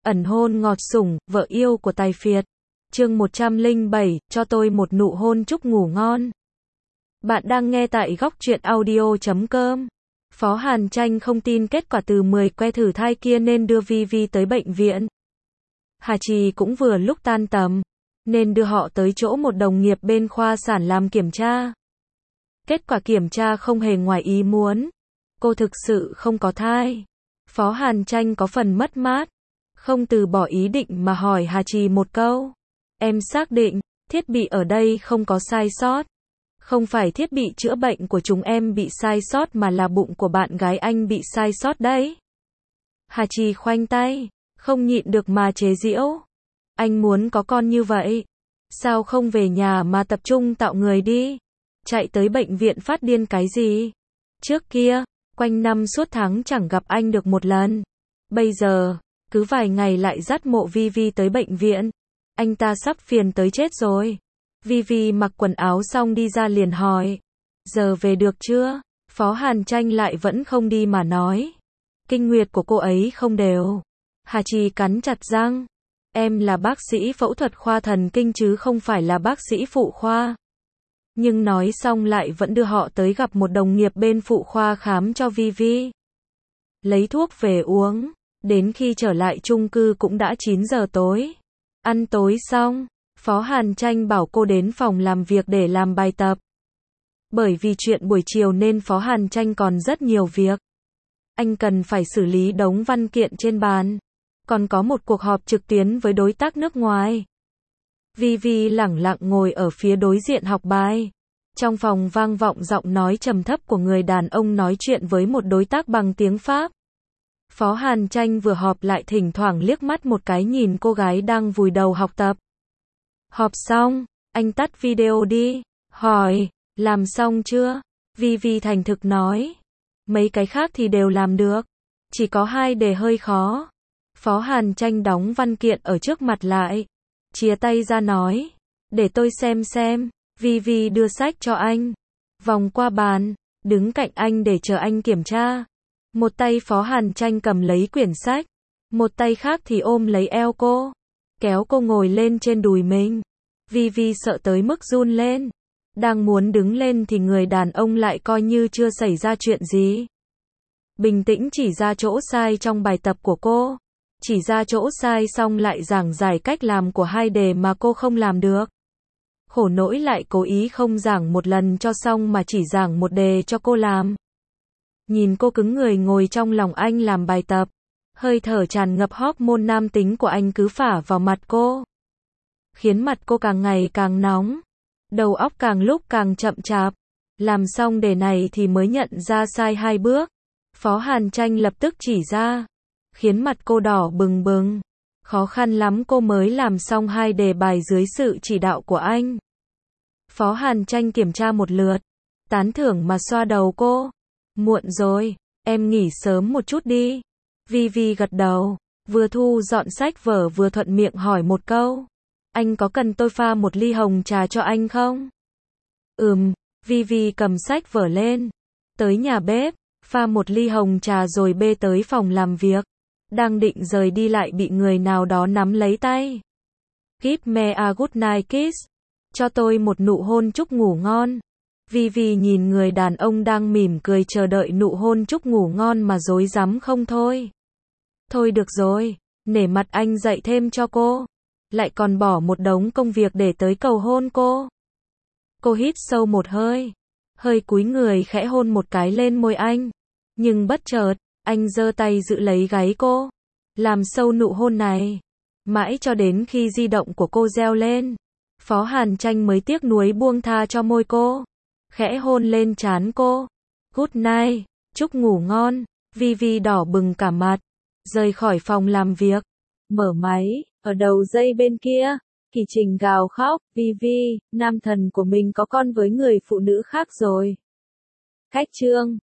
Ẩn hôn ngọt sủng, vợ yêu của tài phiệt. Chương 107, cho tôi một nụ hôn chúc ngủ ngon. Bạn đang nghe tại góc truyện audio.com. Phó Hàn Tranh không tin kết quả từ 10 que thử thai kia nên đưa Vi tới bệnh viện. Hà Trì cũng vừa lúc tan tầm, nên đưa họ tới chỗ một đồng nghiệp bên khoa sản làm kiểm tra. Kết quả kiểm tra không hề ngoài ý muốn. Cô thực sự không có thai. Phó Hàn Tranh có phần mất mát, không từ bỏ ý định mà hỏi Hà Trì một câu. Em xác định, thiết bị ở đây không có sai sót. Không phải thiết bị chữa bệnh của chúng em bị sai sót mà là bụng của bạn gái anh bị sai sót đấy. Hà Trì khoanh tay, không nhịn được mà chế giễu. Anh muốn có con như vậy, sao không về nhà mà tập trung tạo người đi? Chạy tới bệnh viện phát điên cái gì? Trước kia, quanh năm suốt tháng chẳng gặp anh được một lần. Bây giờ, cứ vài ngày lại dắt Mộ Vi tới bệnh viện. Anh ta sắp phiền tới chết rồi. Vi mặc quần áo xong đi ra liền hỏi. Giờ về được chưa? Phó Hàn Tranh lại vẫn không đi mà nói. Kinh nguyệt của cô ấy không đều. Hà Trì cắn chặt răng. Em là bác sĩ phẫu thuật khoa thần kinh chứ không phải là bác sĩ phụ khoa. Nhưng nói xong lại vẫn đưa họ tới gặp một đồng nghiệp bên phụ khoa khám cho Vi. Lấy thuốc về uống. Đến khi trở lại chung cư cũng đã 9 giờ tối. Ăn tối xong, Phó Hàn Tranh bảo cô đến phòng làm việc để làm bài tập. Bởi vì chuyện buổi chiều nên Phó Hàn Tranh còn rất nhiều việc. Anh cần phải xử lý đống văn kiện trên bàn. Còn có một cuộc họp trực tuyến với đối tác nước ngoài. Vi lẳng lặng ngồi ở phía đối diện học bài. Trong phòng vang vọng giọng nói trầm thấp của người đàn ông nói chuyện với một đối tác bằng tiếng Pháp. Phó Hàn Tranh vừa họp lại thỉnh thoảng liếc mắt một cái nhìn cô gái đang vùi đầu học tập. Họp xong, anh tắt video đi, hỏi, làm xong chưa? Vi thành thực nói, mấy cái khác thì đều làm được, chỉ có 2 đề hơi khó. Phó Hàn Tranh đóng văn kiện ở trước mặt lại, chia tay ra nói, để tôi xem. Vi đưa sách cho anh, vòng qua bàn, đứng cạnh anh để chờ anh kiểm tra. Một tay Phó Hàn Tranh cầm lấy quyển sách, một tay khác thì ôm lấy eo cô, kéo cô ngồi lên trên đùi mình. Vi sợ tới mức run lên. Đang muốn đứng lên thì người đàn ông lại coi như chưa xảy ra chuyện gì. Bình tĩnh chỉ ra chỗ sai trong bài tập của cô. Chỉ ra chỗ sai xong lại giảng giải cách làm của 2 đề mà cô không làm được. Khổ nỗi lại cố ý không giảng một lần cho xong mà chỉ giảng một đề cho cô làm. Nhìn cô cứng người ngồi trong lòng anh làm bài tập. Hơi thở tràn ngập hormone nam tính của anh cứ phả vào mặt cô. Khiến mặt cô càng ngày càng nóng. Đầu óc càng lúc càng chậm chạp. Làm xong đề này thì mới nhận ra sai 2 bước. Phó Hàn Tranh lập tức chỉ ra. Khiến mặt cô đỏ bừng bừng. Khó khăn lắm cô mới làm xong 2 đề bài dưới sự chỉ đạo của anh. Phó Hàn Tranh kiểm tra một lượt. Tán thưởng mà xoa đầu cô. Muộn rồi, em nghỉ sớm một chút đi. Vi gật đầu, vừa thu dọn sách vở vừa thuận miệng hỏi một câu. Anh có cần tôi pha một ly hồng trà cho anh không? Vi cầm sách vở lên. Tới nhà bếp, pha một ly hồng trà rồi bê tới phòng làm việc. Đang định rời đi lại bị người nào đó nắm lấy tay. Give me a good night kiss. Cho tôi một nụ hôn chúc ngủ ngon. Vi nhìn người đàn ông đang mỉm cười chờ đợi nụ hôn chúc ngủ ngon mà rối rắm không thôi. Thôi được rồi, nể mặt anh dạy thêm cho cô. Lại còn bỏ một đống công việc để tới cầu hôn cô. Cô hít sâu một hơi. Hơi cúi người khẽ hôn một cái lên môi anh. Nhưng bất chợt, anh giơ tay giữ lấy gáy cô. Làm sâu nụ hôn này. Mãi cho đến khi di động của cô reo lên. Phó Hàn Tranh mới tiếc nuối buông tha cho môi cô. Khẽ hôn lên trán cô. Good night, chúc ngủ ngon. Vi đỏ bừng cả mặt. Rời khỏi phòng làm việc. Mở máy, ở đầu dây bên kia. Kỳ Trình gào khóc. Vi, nam thần của mình có con với người phụ nữ khác rồi. Khách trương.